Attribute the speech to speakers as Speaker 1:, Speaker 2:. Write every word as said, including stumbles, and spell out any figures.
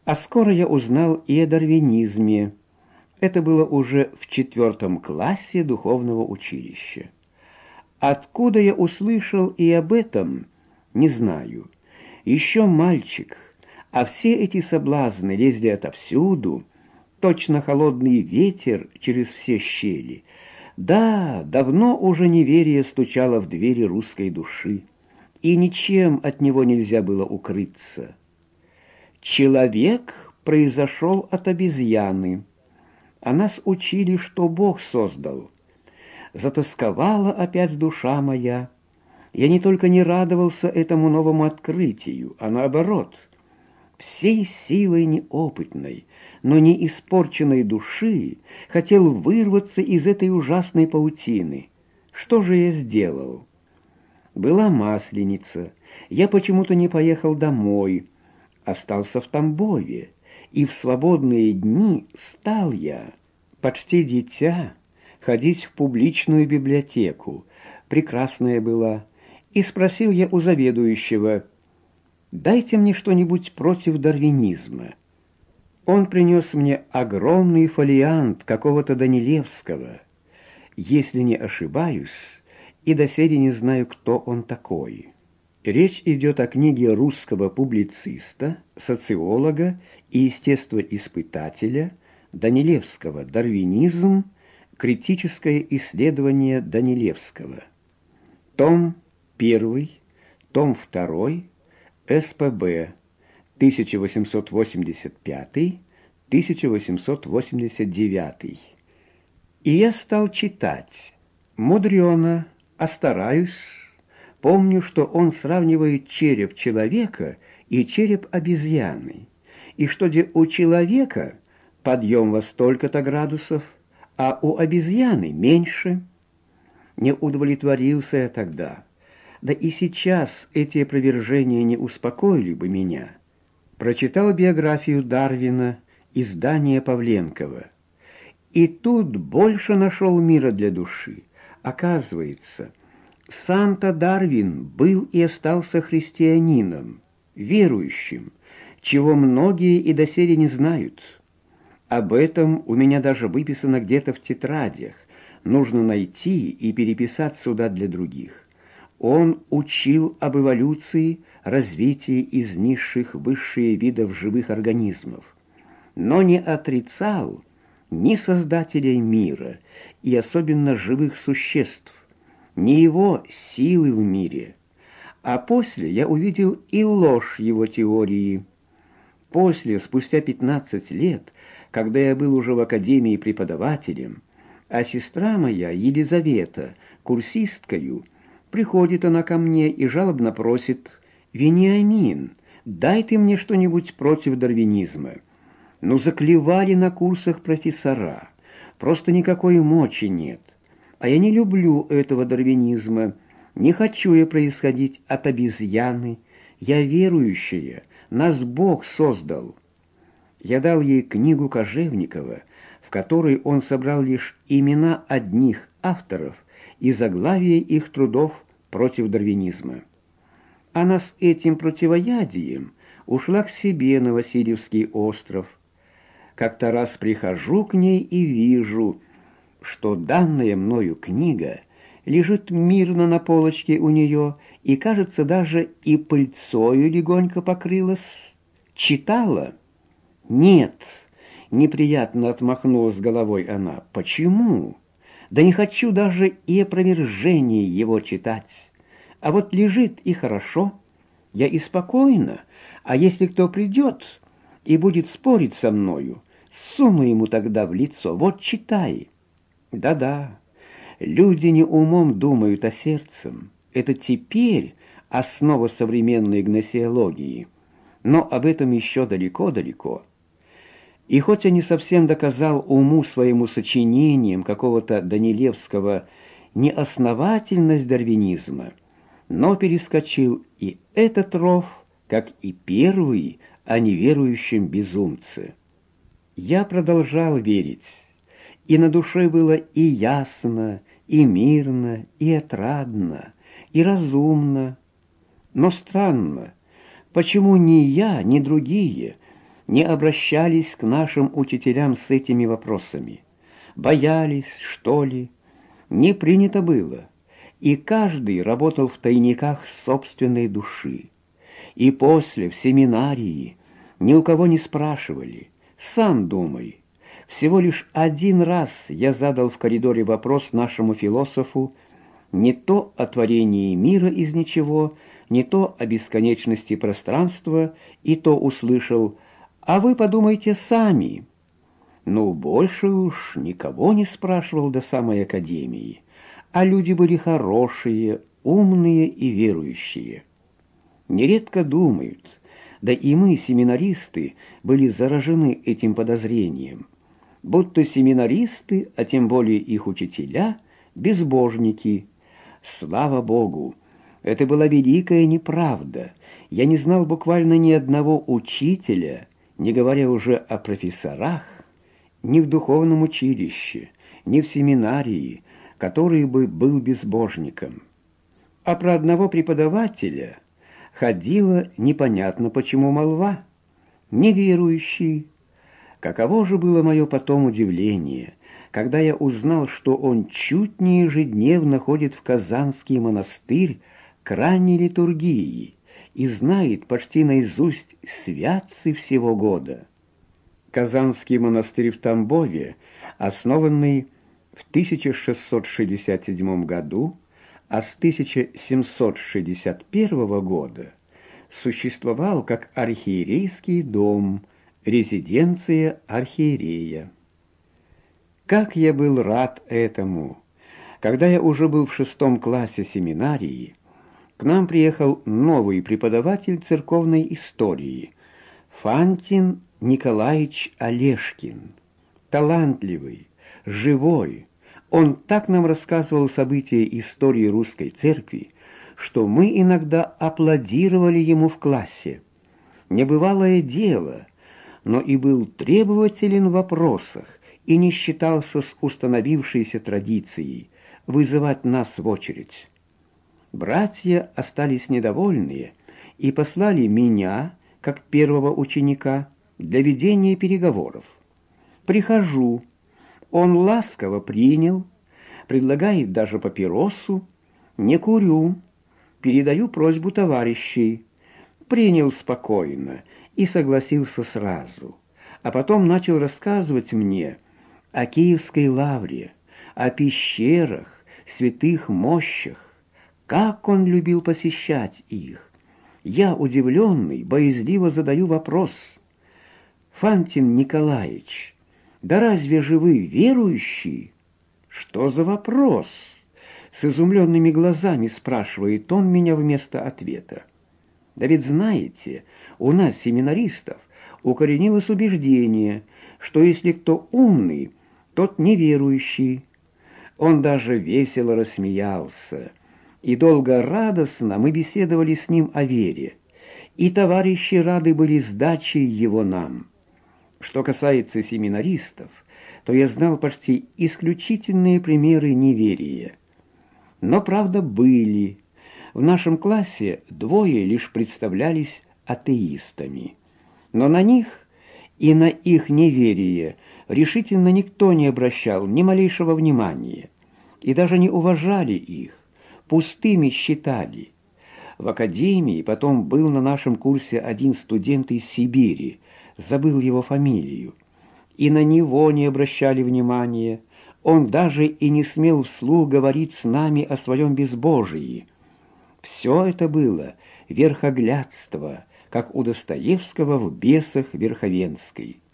Speaker 1: А скоро я узнал и о дарвинизме. Это было уже в четвертом классе духовного училища. Откуда я услышал и об этом, не знаю. Еще мальчик, а все эти соблазны лезли отовсюду, точно холодный ветер через все щели. Да, давно уже неверие стучало в двери русской души, и ничем от него нельзя было укрыться. Человек произошел от обезьяны, а нас учили, что Бог создал. Затосковала опять душа моя. Я не только не радовался этому новому открытию, а наоборот, всей силой неопытной, но не испорченной души хотел вырваться из этой ужасной паутины. Что же я сделал? Была Масленица. Я почему-то не поехал домой, остался в Тамбове, и в свободные дни стал я, почти дитя, ходить в публичную библиотеку. Прекрасная была. И спросил я у заведующего: «Дайте мне что-нибудь против дарвинизма». Он принес мне огромный фолиант какого-то Данилевского. Если не ошибаюсь, и доселе не знаю, кто он такой. Речь идет о книге русского публициста, социолога и естествоиспытателя Данилевского «Дарвинизм. Критическое исследование Данилевского». Том первый, том второй, СПБ, тысяча восемьсот восемьдесят пятый — тысяча восемьсот восемьдесят девятый. И я стал читать. Мудрено, а стараюсь. Помню, что он сравнивает череп человека и череп обезьяны, и что где у человека подъем во столько-то градусов, а у обезьяны меньше. Не удовлетворился я тогда. Да и сейчас эти опровержения не успокоили бы меня. Прочитал биографию Дарвина, издание Павленкова. И тут больше нашел мира для души. Оказывается, сам-то Дарвин был и остался христианином, верующим, чего многие и доселе не знают. Об этом у меня даже выписано где-то в тетрадях. Нужно найти и переписать сюда для других. Он учил об эволюции, развитии из низших в высшие видов живых организмов, но не отрицал ни создателей мира и особенно живых существ, ни его силы в мире. А после я увидел и ложь его теории. После, спустя пятнадцать лет, когда я был уже в академии преподавателем, а сестра моя, Елизавета, курсисткою, приходит она ко мне и жалобно просит: «Вениамин, дай ты мне что-нибудь против дарвинизма». Ну, заклевали на курсах профессора, просто никакой мочи нет. А я не люблю этого дарвинизма, не хочу я происходить от обезьяны, я верующая, нас Бог создал. Я дал ей книгу Кожевникова, в которой он собрал лишь имена одних авторов и заглавие их трудов против дарвинизма. Она с этим противоядием ушла к себе на Васильевский остров. Как-то раз прихожу к ней и вижу, что данная мною книга лежит мирно на полочке у нее и, кажется, даже и пыльцою легонько покрылась. Читала? Нет. Неприятно отмахнулась головой она. Почему? Да не хочу даже и опровержение его читать. А вот лежит и хорошо. Я и спокойно. А если кто придет и будет спорить со мною, суну ему тогда в лицо: вот читай. Да-да, люди не умом думают, а сердцем. Это теперь основа современной гносеологии. Но об этом еще далеко-далеко. И хоть я не совсем доказал уму своему сочинением какого-то Данилевского неосновательность дарвинизма, но перескочил и этот ров, как и первый о неверующем безумце. Я продолжал верить, и на душе было и ясно, и мирно, и отрадно, и разумно. Но странно, почему ни я, ни другие не обращались к нашим учителям с этими вопросами. Боялись, что ли? Не принято было. И каждый работал в тайниках собственной души. И после, в семинарии, ни у кого не спрашивали. Сам думай. Всего лишь один раз я задал в коридоре вопрос нашему философу не то о творении мира из ничего, не то о бесконечности пространства, и то услышал: «А вы подумайте сами». Ну, больше уж никого не спрашивал до самой академии, а люди были хорошие, умные и верующие. Нередко думают, да и мы, семинаристы, были заражены этим подозрением, будто семинаристы, а тем более их учителя, безбожники. Слава Богу! Это была великая неправда. Я не знал буквально ни одного учителя, не говоря уже о профессорах, ни в духовном училище, ни в семинарии, который бы был безбожником. А про одного преподавателя ходила непонятно почему молва. Неверующий. Каково же было мое потом удивление, когда я узнал, что он чуть не ежедневно ходит в Казанский монастырь к ранней литургии и знает почти наизусть святцы всего года. Казанский монастырь в Тамбове, основанный в тысяча шестьсот шестьдесят седьмом году, а с тысяча семьсот шестьдесят первого года существовал как архиерейский дом, резиденция архиерея. Как я был рад этому! Когда я уже был в шестом классе семинарии, к нам приехал новый преподаватель церковной истории, Фантин Николаевич Олешкин. Талантливый, живой. Он так нам рассказывал события истории русской церкви, что мы иногда аплодировали ему в классе. Небывалое дело, но и был требователен в вопросах и не считался с установившейся традицией вызывать нас в очередь. Братья остались недовольные и послали меня, как первого ученика, для ведения переговоров. Прихожу, он ласково принял, предлагает даже папиросу, не курю, передаю просьбу товарищей, принял спокойно и согласился сразу, а потом начал рассказывать мне о Киевской лавре, о пещерах, святых мощах, как он любил посещать их. Я, удивленный, боязливо задаю вопрос: «Фантин Николаевич, да разве же вы верующий?» «Что за вопрос?» С изумленными глазами спрашивает он меня вместо ответа. «Да ведь знаете, у нас, семинаристов, укоренилось убеждение, что если кто умный, тот неверующий». Он даже весело рассмеялся, и долго радостно мы беседовали с ним о вере, и товарищи рады были сдачей его нам. Что касается семинаристов, то я знал почти исключительные примеры неверия. Но, правда, были. В нашем классе двое лишь представлялись атеистами. Но на них и на их неверие решительно никто не обращал ни малейшего внимания, и даже не уважали их, пустыми считали. В академии потом был на нашем курсе один студент из Сибири, забыл его фамилию, и на него не обращали внимания. Он даже и не смел вслух говорить с нами о своем безбожии. Все это было верхоглядство, как у Достоевского в «Бесах Верховенской».